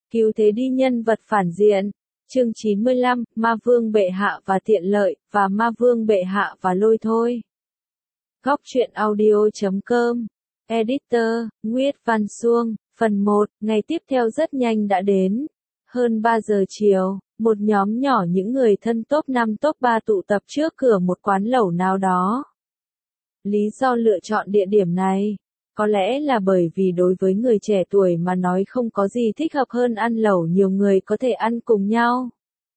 Cứu thế đi nhân vật phản diện. Chương 95, Ma Vương bệ hạ và tiện lợi, và Ma Vương bệ hạ và lôi thôi. Góc truyện audio.com. Editor, Nguyệt Văn Xuông. Phần 1, ngày tiếp theo rất nhanh đã đến. Hơn 3 giờ chiều, một nhóm nhỏ những người thân top 5 top 3 tụ tập trước cửa một quán lẩu nào đó. Lý do lựa chọn địa điểm này, có lẽ là bởi vì đối với người trẻ tuổi mà nói không có gì thích hợp hơn ăn lẩu nhiều người có thể ăn cùng nhau.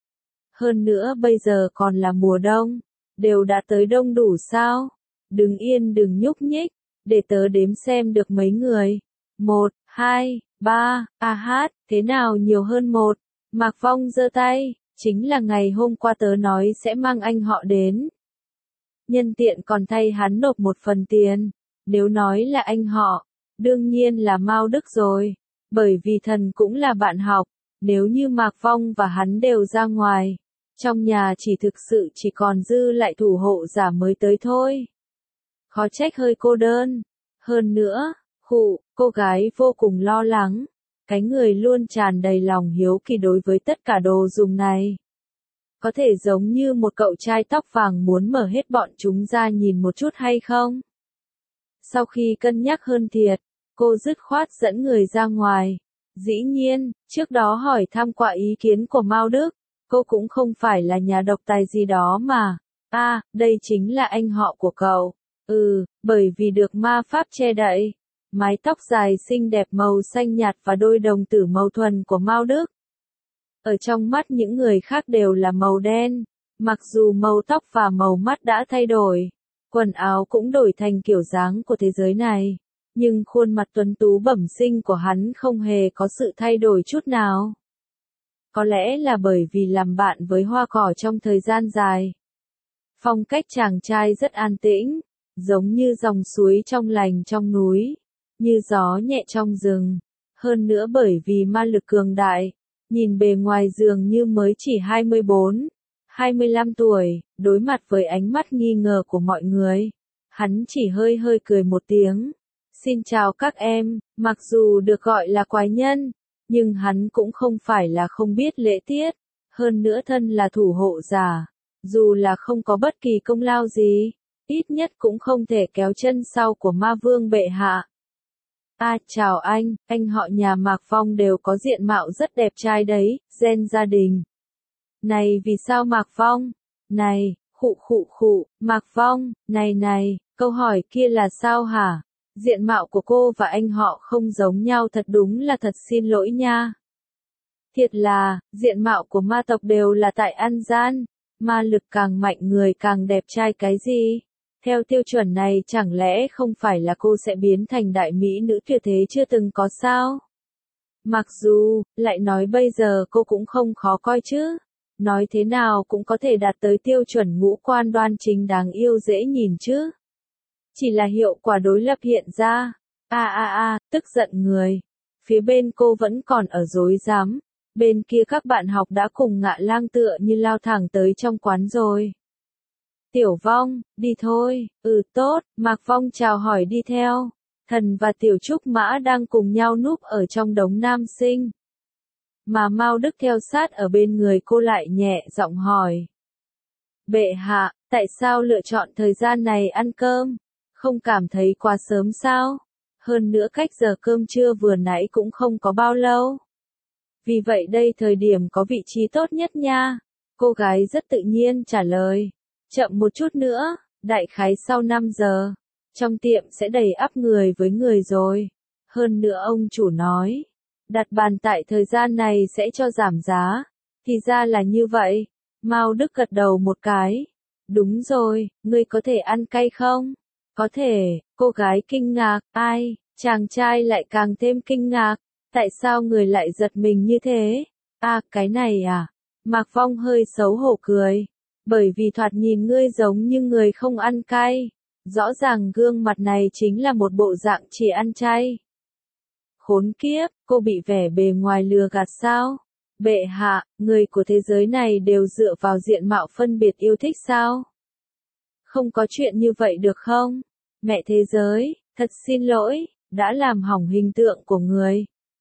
Hơn nữa bây giờ còn là mùa đông, đều đã tới đông đủ sao? Đừng yên đừng nhúc nhích, để tớ đếm xem được mấy người. 1, 2, 3, thế nào nhiều hơn 1? Mạc Phong giơ tay, chính là ngày hôm qua tớ nói sẽ mang anh họ đến. Nhân tiện còn thay hắn nộp một phần tiền. Nếu nói là anh họ, đương nhiên là Mao Đức rồi, bởi vì thần cũng là bạn học, nếu như Mạc Phong và hắn đều ra ngoài, trong nhà chỉ thực sự chỉ còn dư lại thủ hộ giả mới tới thôi. Khó trách hơi cô đơn. Hơn nữa, cô gái vô cùng lo lắng, cái người luôn tràn đầy lòng hiếu kỳ đối với tất cả đồ dùng này. Có thể giống như một cậu trai tóc vàng muốn mở hết bọn chúng ra nhìn một chút hay không? Sau khi cân nhắc hơn thiệt, cô dứt khoát dẫn người ra ngoài. Dĩ nhiên, trước đó hỏi thăm qua ý kiến của Mao Đức, cô cũng không phải là nhà độc tài gì đó mà. Đây chính là anh họ của cậu. Bởi vì được ma pháp che đậy. Mái tóc dài xinh đẹp màu xanh nhạt và đôi đồng tử màu thuần của Mao Đức. Ở trong mắt những người khác đều là màu đen, mặc dù màu tóc và màu mắt đã thay đổi. Quần áo cũng đổi thành kiểu dáng của thế giới này, nhưng khuôn mặt tuấn tú bẩm sinh của hắn không hề có sự thay đổi chút nào. Có lẽ là bởi vì làm bạn với hoa cỏ trong thời gian dài. Phong cách chàng trai rất an tĩnh, giống như dòng suối trong lành trong núi, như gió nhẹ trong rừng. Hơn nữa bởi vì ma lực cường đại, nhìn bề ngoài dường như mới chỉ 24, 25 tuổi, đối mặt với ánh mắt nghi ngờ của mọi người. Hắn chỉ hơi cười một tiếng. Xin chào các em, mặc dù được gọi là quái nhân, nhưng hắn cũng không phải là không biết lễ tiết. Hơn nữa thân là thủ hộ giả, dù là không có bất kỳ công lao gì, ít nhất cũng không thể kéo chân sau của Ma Vương bệ hạ. Chào anh họ nhà Mạc Phong đều có diện mạo rất đẹp trai đấy, gen gia đình. Này vì sao Mạc Phong? Này, Mạc Phong, này, câu hỏi kia là sao hả? Diện mạo của cô và anh họ không giống nhau thật đúng là thật xin lỗi nha. Thiệt là, diện mạo của ma tộc đều là tại ăn gian, ma lực càng mạnh người càng đẹp trai cái gì? Theo tiêu chuẩn này chẳng lẽ không phải là cô sẽ biến thành đại mỹ nữ tuyệt thế chưa từng có sao? Mặc dù, lại nói bây giờ cô cũng không khó coi chứ. Nói thế nào cũng có thể đạt tới tiêu chuẩn ngũ quan đoan chính đáng yêu dễ nhìn chứ. Chỉ là hiệu quả đối lập hiện ra. Tức giận người. Phía bên cô vẫn còn ở rối rắm. Bên kia các bạn học đã cùng Ngạ Lang tựa như lao thẳng tới trong quán rồi. Tiểu Vong, đi thôi. Tốt, Mạc Phong chào hỏi đi theo. Thần và Tiểu Trúc Mã đang cùng nhau núp ở trong đống nam sinh. Mà Mao Đức theo sát ở bên người cô lại nhẹ giọng hỏi. Bệ hạ, tại sao lựa chọn thời gian này ăn cơm? Không cảm thấy quá sớm sao? Hơn nữa cách giờ cơm trưa vừa nãy cũng không có bao lâu. Vì vậy đây thời điểm có vị trí tốt nhất nha. Cô gái rất tự nhiên trả lời. Chậm một chút nữa, đại khái sau 5 giờ. Trong tiệm sẽ đầy ắp người với người rồi. Hơn nữa ông chủ nói. Đặt bàn tại thời gian này sẽ cho giảm giá. Thì ra là như vậy. Mao Đức gật đầu một cái. Đúng rồi, ngươi có thể ăn cay không? Có thể, cô gái kinh ngạc. Chàng trai lại càng thêm kinh ngạc. Tại sao người lại giật mình như thế? Cái này à? Mạc Phong hơi xấu hổ cười. Bởi vì thoạt nhìn ngươi giống như người không ăn cay. Rõ ràng gương mặt này chính là một bộ dạng chỉ ăn chay. Khốn kiếp, cô bị vẻ bề ngoài lừa gạt sao? Bệ hạ, người của thế giới này đều dựa vào diện mạo phân biệt yêu thích sao? Không có chuyện như vậy được không? Mẹ thế giới, thật xin lỗi, đã làm hỏng hình tượng của người.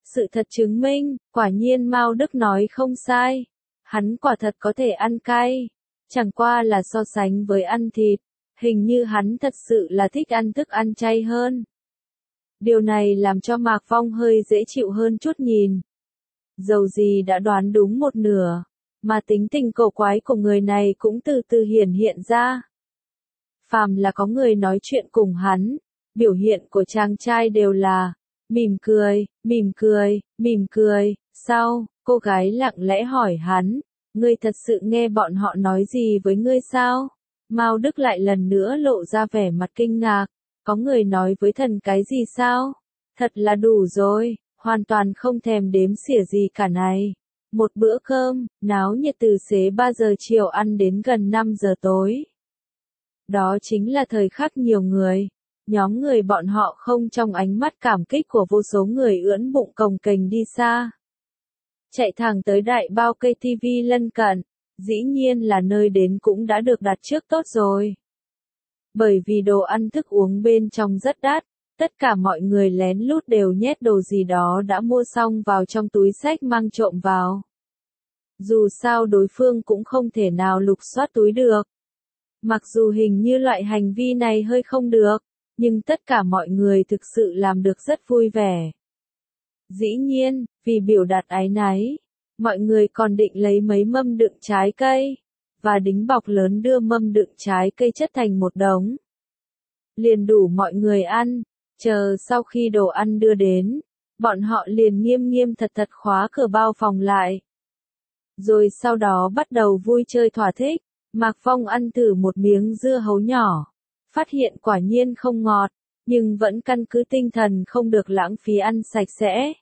Sự thật chứng minh, quả nhiên Mao Đức nói không sai. Hắn quả thật có thể ăn cay. Chẳng qua là so sánh với ăn thịt. Hình như hắn thật sự là thích ăn thức ăn chay hơn. Điều này làm cho Mạc Phong hơi dễ chịu hơn chút nhìn. Dầu gì đã đoán đúng một nửa. Mà tính tình cổ quái của người này cũng từ từ hiển hiện ra. Phàm là có người nói chuyện cùng hắn, biểu hiện của chàng trai đều là mỉm cười, mỉm cười, mỉm cười. Sau, cô gái lặng lẽ hỏi hắn, ngươi thật sự nghe bọn họ nói gì với ngươi sao? Mao Đức lại lần nữa lộ ra vẻ mặt kinh ngạc, có người nói với thần cái gì sao? Thật là đủ rồi, hoàn toàn không thèm đếm xỉa gì cả này. Một bữa cơm, náo nhiệt từ xế 3 giờ chiều ăn đến gần 5 giờ tối. Đó chính là thời khắc nhiều người. Nhóm người bọn họ không trong ánh mắt cảm kích của vô số người ưỡn bụng cồng kềnh đi xa. Chạy thẳng tới đại bao KTV lân cận, dĩ nhiên là nơi đến cũng đã được đặt trước tốt rồi. Bởi vì đồ ăn thức uống bên trong rất đắt, tất cả mọi người lén lút đều nhét đồ gì đó đã mua xong vào trong túi xách mang trộm vào. Dù sao đối phương cũng không thể nào lục soát túi được. Mặc dù hình như loại hành vi này hơi không được, nhưng tất cả mọi người thực sự làm được rất vui vẻ. Dĩ nhiên, vì biểu đạt áy náy, mọi người còn định lấy mấy mâm đựng trái cây, và đính bọc lớn đưa mâm đựng trái cây chất thành một đống. Liền đủ mọi người ăn, chờ sau khi đồ ăn đưa đến, bọn họ liền nghiêm nghiêm thật thật khóa cửa bao phòng lại. Rồi sau đó bắt đầu vui chơi thỏa thích. Mạc Phong ăn thử một miếng dưa hấu nhỏ, phát hiện quả nhiên không ngọt, nhưng vẫn căn cứ tinh thần không được lãng phí ăn sạch sẽ.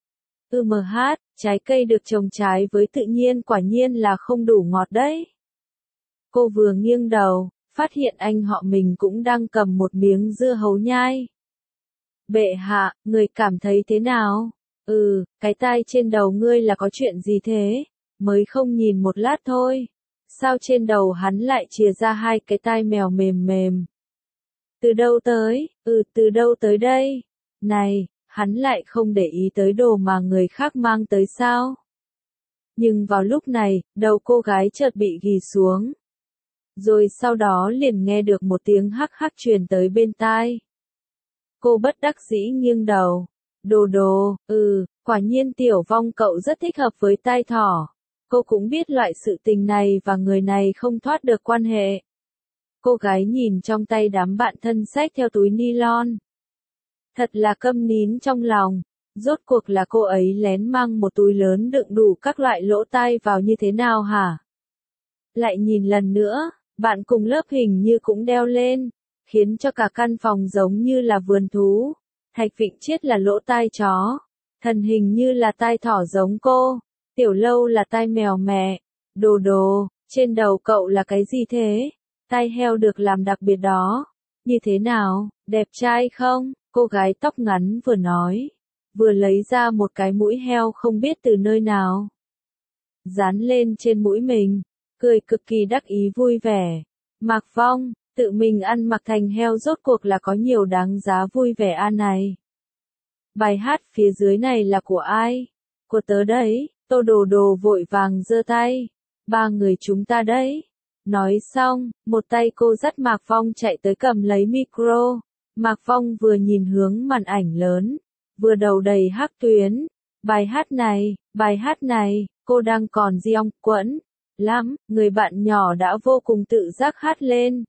Trái cây được trồng trái với tự nhiên quả nhiên là không đủ ngọt đấy. Cô vừa nghiêng đầu, phát hiện anh họ mình cũng đang cầm một miếng dưa hấu nhai. Bệ hạ, người cảm thấy thế nào? Cái tai trên đầu ngươi là có chuyện gì thế? Mới không nhìn một lát thôi. Sao trên đầu hắn lại chìa ra hai cái tai mèo mềm mềm? Từ đâu tới? Từ đâu tới đây? Này, hắn lại không để ý tới đồ mà người khác mang tới sao? Nhưng vào lúc này, đầu cô gái chợt bị ghì xuống. Rồi sau đó liền nghe được một tiếng hắc hắc truyền tới bên tai. Cô bất đắc dĩ nghiêng đầu. Đồ, quả nhiên Tiểu Vong cậu rất thích hợp với tai thỏ. Cô cũng biết loại sự tình này và người này không thoát được quan hệ. Cô gái nhìn trong tay đám bạn thân xách theo túi nylon. Thật là câm nín trong lòng. Rốt cuộc là cô ấy lén mang một túi lớn đựng đủ các loại lỗ tai vào như thế nào hả? Lại nhìn lần nữa, bạn cùng lớp hình như cũng đeo lên, khiến cho cả căn phòng giống như là vườn thú. Thạch Vịnh Chiết là lỗ tai chó, Thần hình như là tai thỏ giống cô, Tiểu Lâu là tai mèo mẹ. Đồ, trên đầu cậu là cái gì thế? Tai heo được làm đặc biệt đó. Như thế nào, đẹp trai không? Cô gái tóc ngắn vừa nói, vừa lấy ra một cái mũi heo không biết từ nơi nào. Dán lên trên mũi mình, cười cực kỳ đắc ý vui vẻ. Mạc Phong, tự mình ăn mặc thành heo rốt cuộc là có nhiều đáng giá vui vẻ này. Bài hát phía dưới này là của ai? Của tớ đấy. Tô Đồ vội vàng giơ tay. Ba người chúng ta đấy. Nói xong, một tay cô dắt Mạc Phong chạy tới cầm lấy micro. Mạc Phong vừa nhìn hướng màn ảnh lớn, vừa đầu đầy hắc tuyến. Bài hát này, cô đang còn giong quẫn lắm, người bạn nhỏ đã vô cùng tự giác hát lên.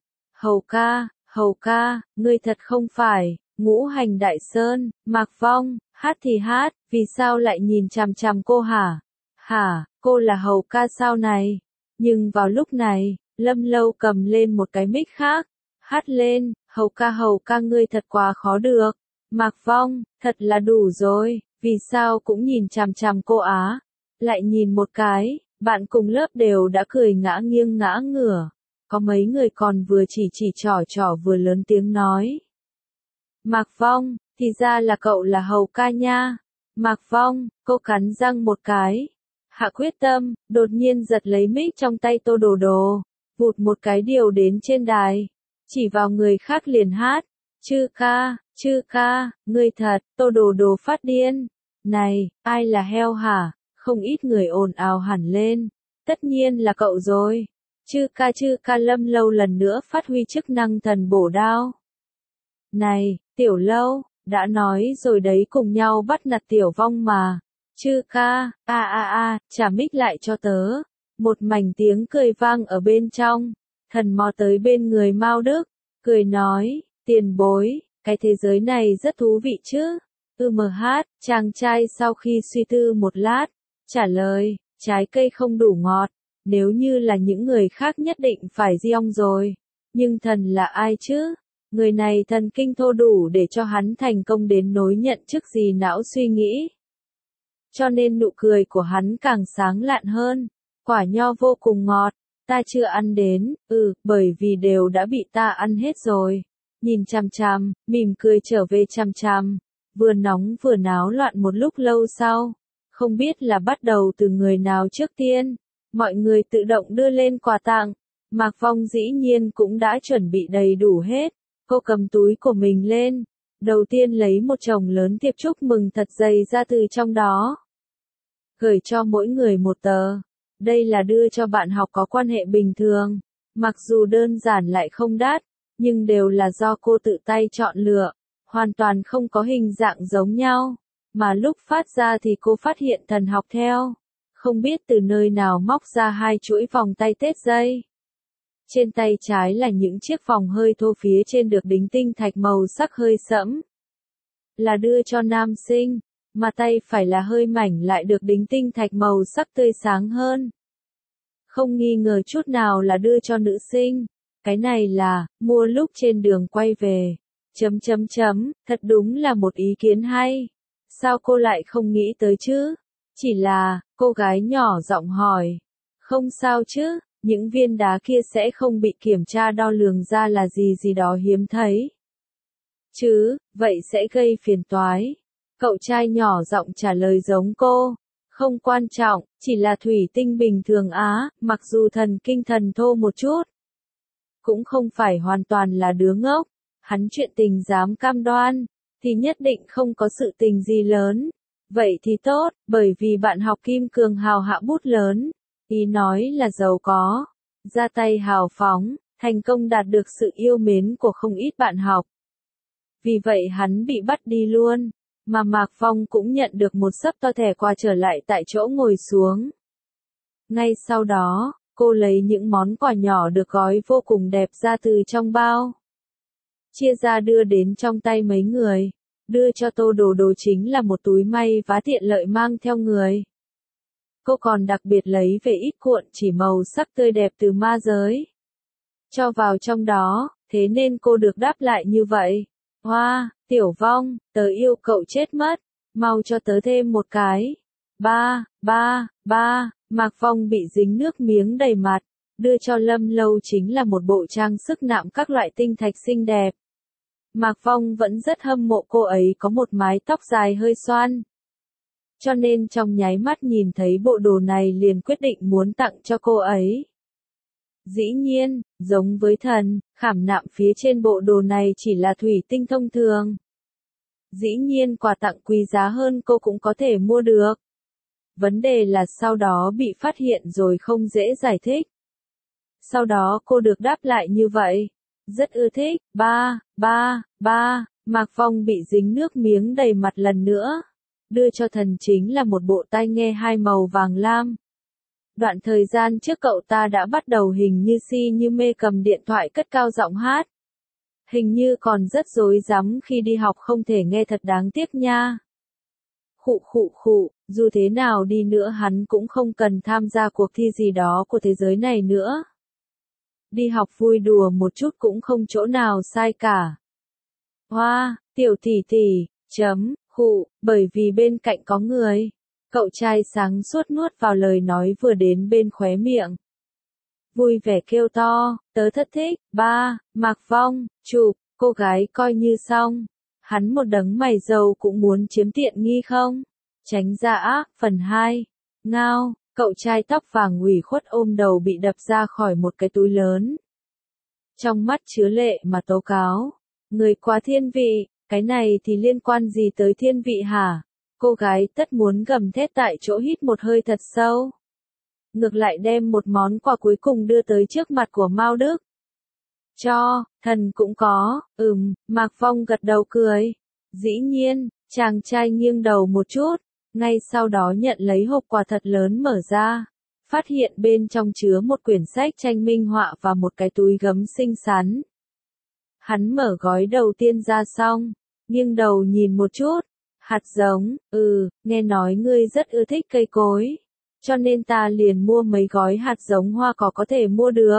Hầu ca, ngươi thật không phải, Ngũ Hành Đại Sơn. Mạc Phong, hát thì hát, vì sao lại nhìn chằm chằm cô hả? Cô là Hầu ca sao này? Nhưng vào lúc này, Lâm Lâu cầm lên một cái mic khác, hát lên, Hầu ca ngươi thật quá khó được. Mạc Phong, thật là đủ rồi, vì sao cũng nhìn chằm chằm cô á? Lại nhìn một cái, bạn cùng lớp đều đã cười ngã nghiêng ngã ngửa. Có mấy người còn vừa chỉ trỏ vừa lớn tiếng nói. Mạc Phong, thì ra là cậu là Hầu ca nha. Mạc Phong, cô cắn răng một cái. Hạ quyết tâm, đột nhiên giật lấy mic trong tay Tô Đồ, vụt một cái điều đến trên đài, chỉ vào người khác liền hát. Chư ca, ngươi thật. Tô Đồ phát điên. Này, ai là heo hả? Không ít người ồn ào hẳn lên. Tất nhiên là cậu rồi. Chư ca Lâm Lâu lần nữa phát huy chức năng thần bổ đao. Này, Tiểu Lâu, đã nói rồi đấy, cùng nhau bắt nạt Tiểu Vong mà. Chư ca, trả mic lại cho tớ. Một mảnh tiếng cười vang ở bên trong. Thần mò tới bên người Mao Đức, cười nói, tiền bối, cái thế giới này rất thú vị chứ. Chàng trai sau khi suy tư một lát, trả lời, trái cây không đủ ngọt, nếu như là những người khác nhất định phải giong rồi. Nhưng thần là ai chứ? Người này thần kinh thô đủ để cho hắn thành công đến nối nhận chức gì não suy nghĩ. Cho nên nụ cười của hắn càng sáng lạn hơn. Quả nho vô cùng ngọt, ta chưa ăn đến, bởi vì đều đã bị ta ăn hết rồi. Nhìn chằm chằm, mỉm cười trở về chằm chằm, vừa nóng vừa náo loạn một lúc lâu sau. Không biết là bắt đầu từ người nào trước tiên, mọi người tự động đưa lên quà tặng. Mạc Vong dĩ nhiên cũng đã chuẩn bị đầy đủ hết. Cô cầm túi của mình lên, đầu tiên lấy một chồng lớn thiệp chúc mừng thật dày ra từ trong đó. Gửi cho mỗi người một tờ. Đây là đưa cho bạn học có quan hệ bình thường. Mặc dù đơn giản lại không đắt, nhưng đều là do cô tự tay chọn lựa. Hoàn toàn không có hình dạng giống nhau. Mà lúc phát ra thì cô phát hiện thần học theo. Không biết từ nơi nào móc ra 2 chuỗi vòng tay tết dây. Trên tay trái là những chiếc vòng hơi thô, phía trên được đính tinh thạch màu sắc hơi sẫm. Là đưa cho nam sinh, mà tay phải là hơi mảnh lại được đính tinh thạch màu sắc tươi sáng hơn. Không nghi ngờ chút nào là đưa cho nữ sinh. Cái này là, mua lúc trên đường quay về. Thật đúng là một ý kiến hay. Sao cô lại không nghĩ tới chứ? Chỉ là, cô gái nhỏ giọng hỏi. Không sao chứ? Những viên đá kia sẽ không bị kiểm tra đo lường ra là gì đó hiếm thấy. Chứ, vậy sẽ gây phiền toái. Cậu trai nhỏ giọng trả lời giống cô. Không quan trọng, chỉ là thủy tinh bình thường á, mặc dù thần kinh thần thô một chút. Cũng không phải hoàn toàn là đứa ngốc. Hắn chuyện tình dám cam đoan, thì nhất định không có sự tình gì lớn. Vậy thì tốt, bởi vì bạn học Kim Cường Hào hạ bút lớn. Ý nói là giàu có, ra tay hào phóng, thành công đạt được sự yêu mến của không ít bạn học. Vì vậy hắn bị bắt đi luôn, mà Mạc Phong cũng nhận được một xấp to thẻ quà trở lại tại chỗ ngồi xuống. Ngay sau đó, cô lấy những món quà nhỏ được gói vô cùng đẹp ra từ trong bao. Chia ra đưa đến trong tay mấy người, đưa cho Tô Đồ chính là một túi may vá tiện lợi mang theo người. Cô còn đặc biệt lấy về ít cuộn chỉ màu sắc tươi đẹp từ ma giới. Cho vào trong đó, thế nên cô được đáp lại như vậy. Hoa, Tiểu Vong, tớ yêu cậu chết mất, mau cho tớ thêm một cái. Mạc Vong bị dính nước miếng đầy mặt, đưa cho Lâm Lâu chính là một bộ trang sức nạm các loại tinh thạch xinh đẹp. Mạc Vong vẫn rất hâm mộ cô ấy có một mái tóc dài hơi xoăn. Cho nên trong nháy mắt nhìn thấy bộ đồ này liền quyết định muốn tặng cho cô ấy. Dĩ nhiên, giống với thần, khảm nạm phía trên bộ đồ này chỉ là thủy tinh thông thường. Dĩ nhiên quà tặng quý giá hơn cô cũng có thể mua được. Vấn đề là sau đó bị phát hiện rồi không dễ giải thích. Sau đó cô được đáp lại như vậy. Rất ưa thích, Mạc Phong bị dính nước miếng đầy mặt lần nữa. Đưa cho thần chính là một bộ tai nghe 2 màu vàng lam. Đoạn thời gian trước cậu ta đã bắt đầu hình như si như mê cầm điện thoại cất cao giọng hát. Hình như còn rất rối rắm khi đi học không thể nghe, thật đáng tiếc nha. Khụ, dù thế nào đi nữa hắn cũng không cần tham gia cuộc thi gì đó của thế giới này nữa. Đi học vui đùa một chút cũng không chỗ nào sai cả. Hoa, tiểu tỷ, bởi vì bên cạnh có người. Cậu trai sáng suốt nuốt vào lời nói vừa đến bên khóe miệng. Vui vẻ kêu to, tớ thật thích, Mạc Phong, chụp, cô gái coi như xong. Hắn một đấng mày râu cũng muốn chiếm tiện nghi không? Tránh ra ác, phần 2. Ngao, cậu trai tóc vàng ủy khuất ôm đầu bị đập ra khỏi một cái túi lớn. Trong mắt chứa lệ mà tố cáo. Người quá thiên vị, cái này thì liên quan gì tới thiên vị hả? Cô gái tất muốn gầm thét tại chỗ hít một hơi thật sâu. Ngược lại đem một món quà cuối cùng đưa tới trước mặt của Mao Đức. Cho, thần cũng có, Mạc Phong gật đầu cười. Dĩ nhiên, chàng trai nghiêng đầu một chút, ngay sau đó nhận lấy hộp quà thật lớn mở ra. Phát hiện bên trong chứa một quyển sách tranh minh họa và một cái túi gấm xinh xắn. Hắn mở gói đầu tiên ra xong, nghiêng đầu nhìn một chút. Hạt giống, nghe nói ngươi rất ưa thích cây cối. Cho nên ta liền mua mấy gói hạt giống hoa cỏ có thể mua được.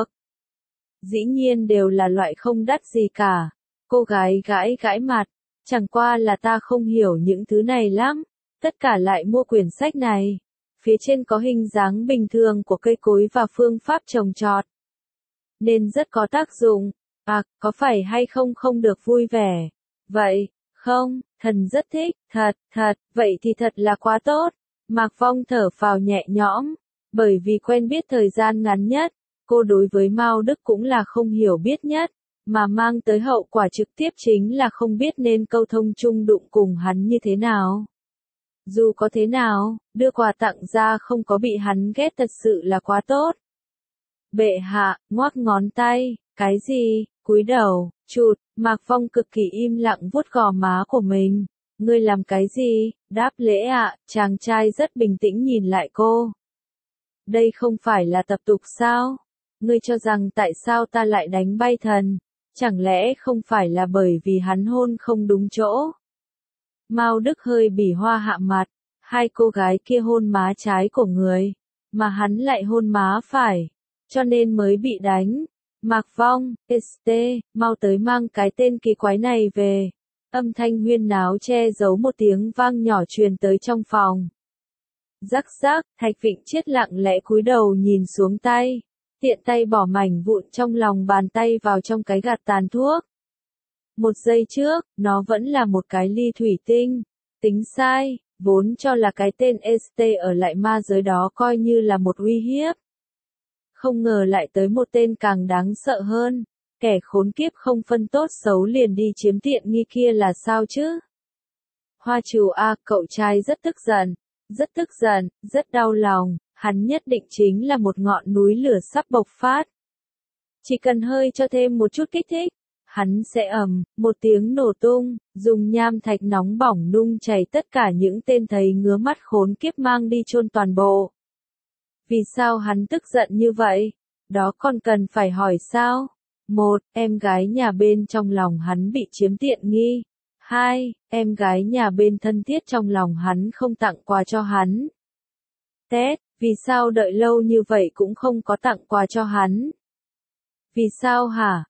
Dĩ nhiên đều là loại không đắt gì cả. Cô gái gãi gãi mặt, chẳng qua là ta không hiểu những thứ này lắm. Tất cả lại mua quyển sách này. Phía trên có hình dáng bình thường của cây cối và phương pháp trồng trọt. Nên rất có tác dụng. À, có phải hay không được vui vẻ. Vậy, không, thần rất thích, thật, vậy thì thật là quá tốt. Mạc Phong thở phào nhẹ nhõm, bởi vì quen biết thời gian ngắn nhất, cô đối với Mao Đức cũng là không hiểu biết nhất, mà mang tới hậu quả trực tiếp chính là không biết nên câu thông chung đụng cùng hắn như thế nào. Dù có thế nào, đưa quà tặng ra không có bị hắn ghét thật sự là quá tốt. Bệ hạ, ngoắc ngón tay, cái gì, cúi đầu, chụt, Mạc Phong cực kỳ im lặng vuốt gò má của mình. Ngươi làm cái gì? Đáp lễ ạ, chàng trai rất bình tĩnh nhìn lại cô. Đây không phải là tập tục sao? Ngươi cho rằng tại sao ta lại đánh bay thần? Chẳng lẽ không phải là bởi vì hắn hôn không đúng chỗ? Mao Đức hơi bỉ hoa hạ mặt, hai cô gái kia hôn má trái của người, mà hắn lại hôn má phải, cho nên mới bị đánh. Mạc Phong, ST, mau tới mang cái tên kỳ quái này về. Âm thanh huyên náo che giấu một tiếng vang nhỏ truyền tới trong phòng. Rắc rắc, Thạch Vịnh Chiết lặng lẽ cúi đầu nhìn xuống tay, tiện tay bỏ mảnh vụn trong lòng bàn tay vào trong cái gạt tàn thuốc. Một giây trước, nó vẫn là một cái ly thủy tinh. Tính sai, vốn cho là cái tên ST ở lại ma giới đó coi như là một uy hiếp. Không ngờ lại tới một tên càng đáng sợ hơn. Kẻ khốn kiếp không phân tốt xấu liền đi chiếm tiện nghi kia là sao chứ? Hoa Trù A, cậu trai rất tức giận, rất đau lòng, hắn nhất định chính là một ngọn núi lửa sắp bộc phát. Chỉ cần hơi cho thêm một chút kích thích, hắn sẽ một tiếng nổ tung, dùng nham thạch nóng bỏng nung chảy tất cả những tên thấy ngứa mắt khốn kiếp mang đi chôn toàn bộ. Vì sao hắn tức giận như vậy? Đó còn cần phải hỏi sao? 1. Em gái nhà bên trong lòng hắn bị chiếm tiện nghi. 2. Em gái nhà bên thân thiết trong lòng hắn không tặng quà cho hắn. Tết, vì sao đợi lâu như vậy cũng không có tặng quà cho hắn? Vì sao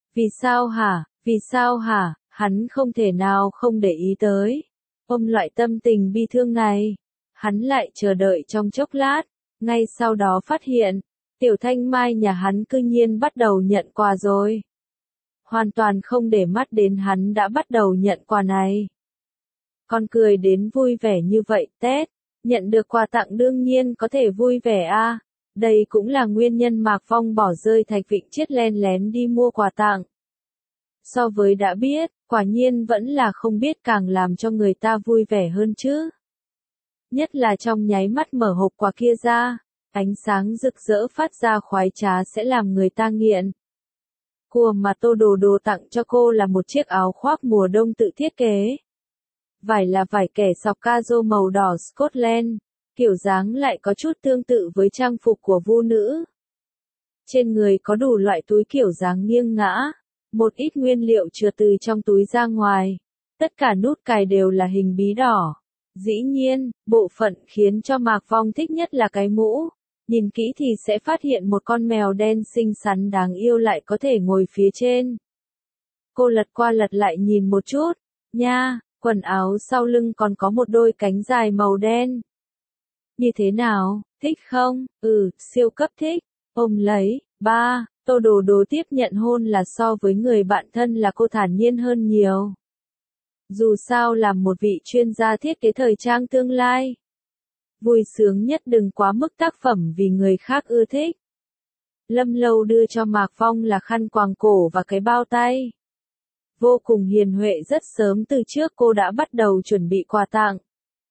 hả? Hắn không thể nào không để ý tới. Loại tâm tình bi thương này. Hắn lại chờ đợi trong chốc lát, ngay sau đó phát hiện, Tiểu Thanh Mai nhà hắn cư nhiên bắt đầu nhận quà rồi. Hoàn toàn không để mắt đến hắn đã bắt đầu nhận quà này. Con cười đến vui vẻ như vậy, Tết, nhận được quà tặng đương nhiên có thể vui vẻ a. Đây cũng là nguyên nhân Mạc Phong bỏ rơi Thạch Vịnh Chiết len lén đi mua quà tặng. So với đã biết, quả nhiên vẫn là không biết càng làm cho người ta vui vẻ hơn chứ. Nhất là trong nháy mắt mở hộp quà kia ra, ánh sáng rực rỡ phát ra khoái trá sẽ làm người ta nghiện. Của mà Tô Đồ Đồ tặng cho cô là một chiếc áo khoác mùa đông tự thiết kế. Vải là vải kẻ sọc caro màu đỏ Scotland, kiểu dáng lại có chút tương tự với trang phục của vu nữ. Trên người có đủ loại túi kiểu dáng nghiêng ngã, một ít nguyên liệu chừa từ trong túi ra ngoài. Tất cả nút cài đều là hình bí đỏ. Dĩ nhiên, bộ phận khiến cho Mạc Phong thích nhất là cái mũ. Nhìn kỹ thì sẽ phát hiện một con mèo đen xinh xắn đáng yêu lại có thể ngồi phía trên. Cô lật qua lật lại nhìn một chút. Nha, quần áo sau lưng còn có một đôi cánh dài màu đen. Như thế nào, thích không? Siêu cấp thích. Ôm lấy. 3. Tô Đồ Đồ tiếp nhận hôn là so với người bạn thân là cô thản nhiên hơn nhiều. Dù sao làm một vị chuyên gia thiết kế thời trang tương lai. Vui sướng nhất đừng quá mức tác phẩm vì người khác ưa thích. Lâm Lâu đưa cho Mạc Phong là khăn quàng cổ và cái bao tay. Vô cùng hiền huệ, rất sớm từ trước cô đã bắt đầu chuẩn bị quà tặng.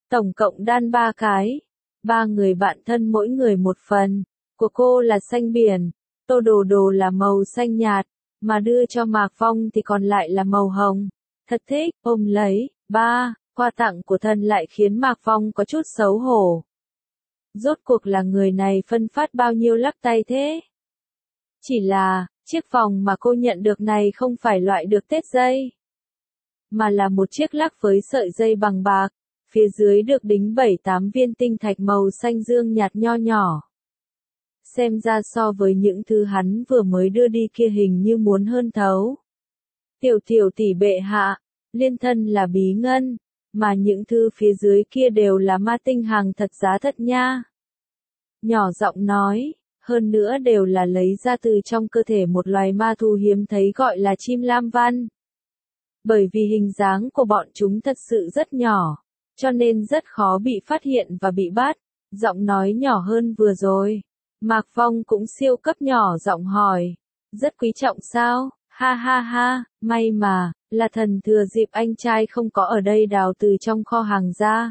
Tổng cộng đan 3 cái. 3 người bạn thân mỗi người một phần. Của cô là xanh biển, Tô Đồ Đồ là màu xanh nhạt, mà đưa cho Mạc Phong thì còn lại là màu hồng. Thật thích, ôm lấy. 3. Quà tặng của thần lại khiến Mạc Phong có chút xấu hổ. Rốt cuộc là người này phân phát bao nhiêu lắc tay thế? Chỉ là, chiếc vòng mà cô nhận được này không phải loại được tết dây, mà là một chiếc lắc với sợi dây bằng bạc, phía dưới được đính 7-8 viên tinh thạch màu xanh dương nhạt nho nhỏ. Xem ra so với những thứ hắn vừa mới đưa đi kia hình như muốn hơn thấu. Tiểu tiểu tỷ bệ hạ, liên thân là bí ngân, mà những thứ phía dưới kia đều là ma tinh hàng thật giá thật nha. Nhỏ giọng nói, hơn nữa đều là lấy ra từ trong cơ thể một loài ma thú hiếm thấy gọi là chim lam văn. Bởi vì hình dáng của bọn chúng thật sự rất nhỏ, cho nên rất khó bị phát hiện và bị bắt. Giọng nói nhỏ hơn vừa rồi. Mạc Phong cũng siêu cấp nhỏ giọng hỏi. Rất quý trọng sao? Ha ha ha, may mà, là thần thừa dịp anh trai không có ở đây đào từ trong kho hàng ra.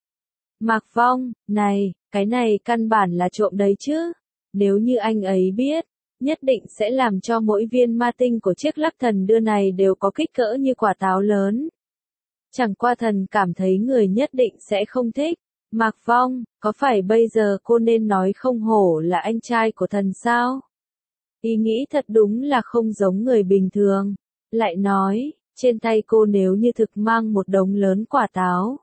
Mạc Phong, này, cái này căn bản là trộm đấy chứ. Nếu như anh ấy biết, nhất định sẽ làm cho mỗi viên ma tinh của chiếc lắc thần đưa này đều có kích cỡ như quả táo lớn. Chẳng qua thần cảm thấy người nhất định sẽ không thích. Mạc Phong, có phải bây giờ cô nên nói không hổ là anh trai của thần sao? Ý nghĩ thật đúng là không giống người bình thường. Lại nói, trên tay cô nếu như thực mang một đống lớn quả táo.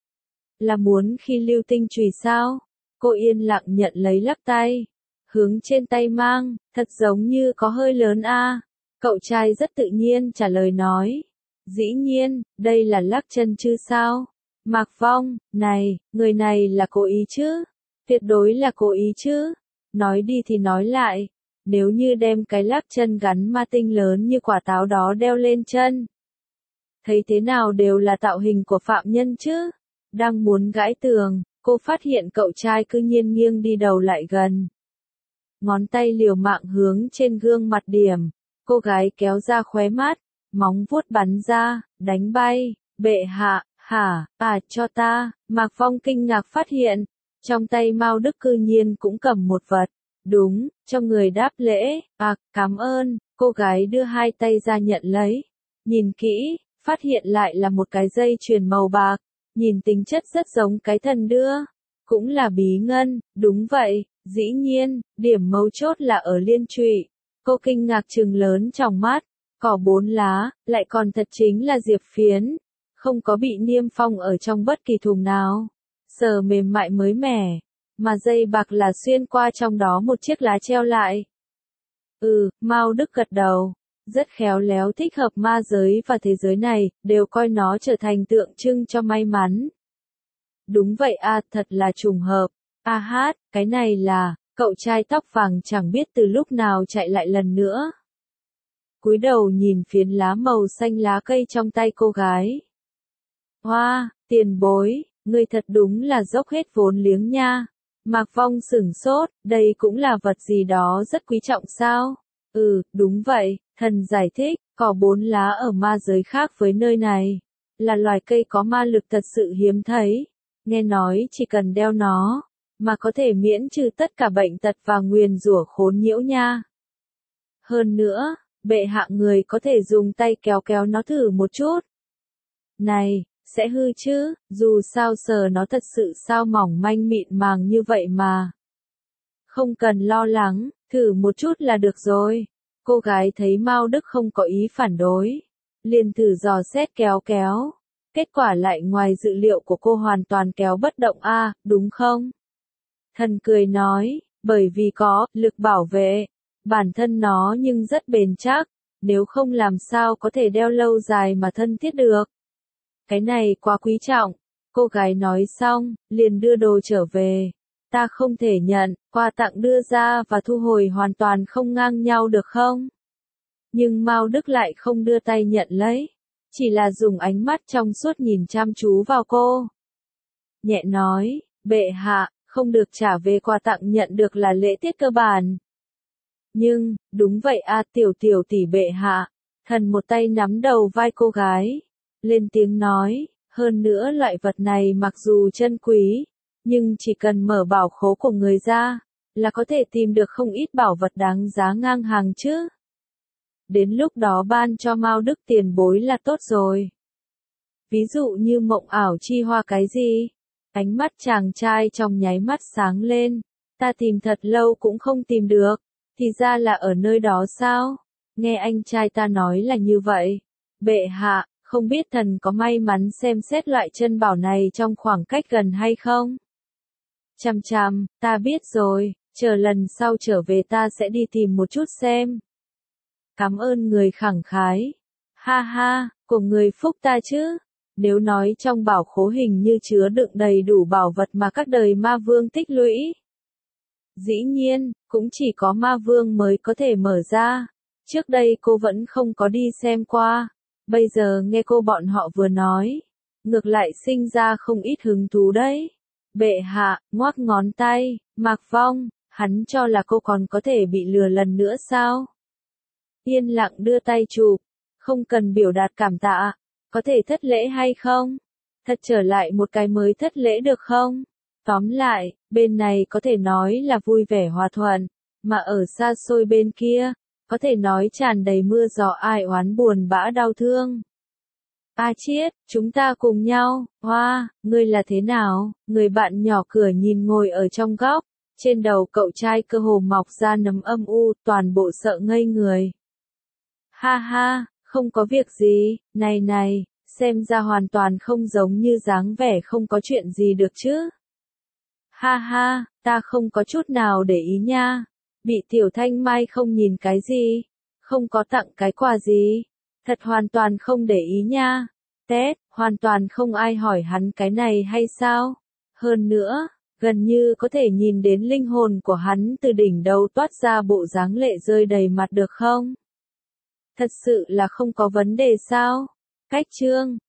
Là muốn khi lưu tinh chùy sao? Cô yên lặng nhận lấy lắc tay. Hướng trên tay mang, thật giống như có hơi lớn a. Cậu trai rất tự nhiên trả lời nói. Dĩ nhiên, đây là lắc chân chứ sao? Mạc Phong, này, người này là cố ý chứ? Tuyệt đối là cố ý chứ? Nói đi thì nói lại, nếu như đem cái lắc chân gắn ma tinh lớn như quả táo đó đeo lên chân. Thấy thế nào đều là tạo hình của phạm nhân chứ? Đang muốn gãi tường, cô phát hiện cậu trai cứ nhiên nghiêng đi đầu lại gần. Ngón tay liều mạng hướng trên gương mặt điểm, cô gái kéo ra khóe mắt, móng vuốt bắn ra, đánh bay, bệ hạ, hả, cho ta, Mạc Phong kinh ngạc phát hiện, trong tay Mao Đức cư nhiên cũng cầm một vật, đúng, cho người đáp lễ, cảm ơn, cô gái đưa hai tay ra nhận lấy, nhìn kỹ, phát hiện lại là một cái dây chuyền màu bạc, nhìn tính chất rất giống cái thần đưa, cũng là bí ngân, đúng vậy. Dĩ nhiên, điểm mấu chốt là ở liên trụy. Cô kinh ngạc trừng lớn trong mắt, cỏ 4 lá, lại còn thật chính là diệp phiến, không có bị niêm phong ở trong bất kỳ thùng nào. Sờ mềm mại mới mẻ, mà dây bạc là xuyên qua trong đó một chiếc lá treo lại. Mao Đức gật đầu, rất khéo léo thích hợp ma giới và thế giới này, đều coi nó trở thành tượng trưng cho may mắn. Đúng vậy thật là trùng hợp. Cái này là, cậu trai tóc vàng chẳng biết từ lúc nào chạy lại lần nữa. Cúi đầu nhìn phiến lá màu xanh lá cây trong tay cô gái. Hoa, tiền bối, ngươi thật đúng là dốc hết vốn liếng nha. Mạc Phong sửng sốt, đây cũng là vật gì đó rất quý trọng sao? Đúng vậy, thần giải thích, cỏ 4 lá ở ma giới khác với nơi này. Là loài cây có ma lực thật sự hiếm thấy. Nghe nói chỉ cần đeo nó, mà có thể miễn trừ tất cả bệnh tật và nguyền rủa khốn nhiễu nha. Hơn nữa, bệ hạ người có thể dùng tay kéo kéo nó thử một chút. Này, sẽ hư chứ, dù sao sờ nó thật sự sao mỏng manh mịn màng như vậy mà. Không cần lo lắng, thử một chút là được rồi. Cô gái thấy Mao Đức không có ý phản đối, liền thử dò xét kéo kéo. Kết quả lại ngoài dự liệu của cô hoàn toàn kéo bất động đúng không? Thần cười nói, bởi vì có lực bảo vệ, bản thân nó nhưng rất bền chắc, nếu không làm sao có thể đeo lâu dài mà thân thiết được. Cái này quá quý trọng, cô gái nói xong, liền đưa đồ trở về. Ta không thể nhận, quà tặng đưa ra và thu hồi hoàn toàn không ngang nhau được không? Nhưng Mao Đức lại không đưa tay nhận lấy, chỉ là dùng ánh mắt trong suốt nhìn chăm chú vào cô. Nhẹ nói, bệ hạ, không được trả về quà tặng nhận được là lễ tiết cơ bản. Nhưng, đúng vậy tiểu tỷ bệ hạ. Thần một tay nắm đầu vai cô gái, lên tiếng nói, Hơn nữa loại vật này mặc dù chân quý, nhưng chỉ cần mở bảo khố của người ra, là có thể tìm được không ít bảo vật đáng giá ngang hàng chứ. Đến lúc đó ban cho Mao Đức tiền bối là tốt rồi. Ví dụ như mộng ảo chi hoa cái gì? Ánh mắt chàng trai trong nháy mắt sáng lên. Ta tìm thật lâu cũng không tìm được. Thì ra là ở nơi đó sao? Nghe anh trai ta nói là như vậy. Bệ hạ, không biết thần có may mắn xem xét loại chân bảo này trong khoảng cách gần hay không? Chằm chằm, ta biết rồi, chờ lần sau trở về ta sẽ đi tìm một chút xem. Cảm ơn người khẳng khái. Ha ha, của người phúc ta chứ. Nếu nói trong bảo khố hình như chứa đựng đầy đủ bảo vật mà các đời ma vương tích lũy. Dĩ nhiên, cũng chỉ có ma vương mới có thể mở ra. Trước đây cô vẫn không có đi xem qua. Bây giờ nghe cô bọn họ vừa nói. Ngược lại sinh ra không ít hứng thú đấy. Bệ hạ, ngoắc ngón tay, Mạc Vong, hắn cho là cô còn có thể bị lừa lần nữa sao? Yên lặng đưa tay chụp, không cần biểu đạt cảm tạ, có thể thất lễ hay không? Thật trở lại một cái mới thất lễ được không? Tóm lại, bên này có thể nói là vui vẻ hòa thuận, mà ở xa xôi bên kia, có thể nói tràn đầy mưa gió ai oán buồn bã đau thương. A Chiết, chúng ta cùng nhau, Hoa, ngươi là thế nào? Người bạn nhỏ cửa nhìn ngồi ở trong góc, trên đầu cậu trai cơ hồ mọc ra nấm âm u, toàn bộ sợ ngây người. Ha ha, không có việc gì, này, xem ra hoàn toàn không giống như dáng vẻ không có chuyện gì được chứ. Ha ha, ta không có chút nào để ý nha. Bị Tiểu Thanh Mai không nhìn cái gì, không có tặng cái quà gì. Thật hoàn toàn không để ý nha. Tết, hoàn toàn không ai hỏi hắn cái này hay sao? Hơn nữa, gần như có thể nhìn đến linh hồn của hắn từ đỉnh đầu toát ra bộ dáng lệ rơi đầy mặt được không? Thật sự là không có vấn đề sao? Cách chương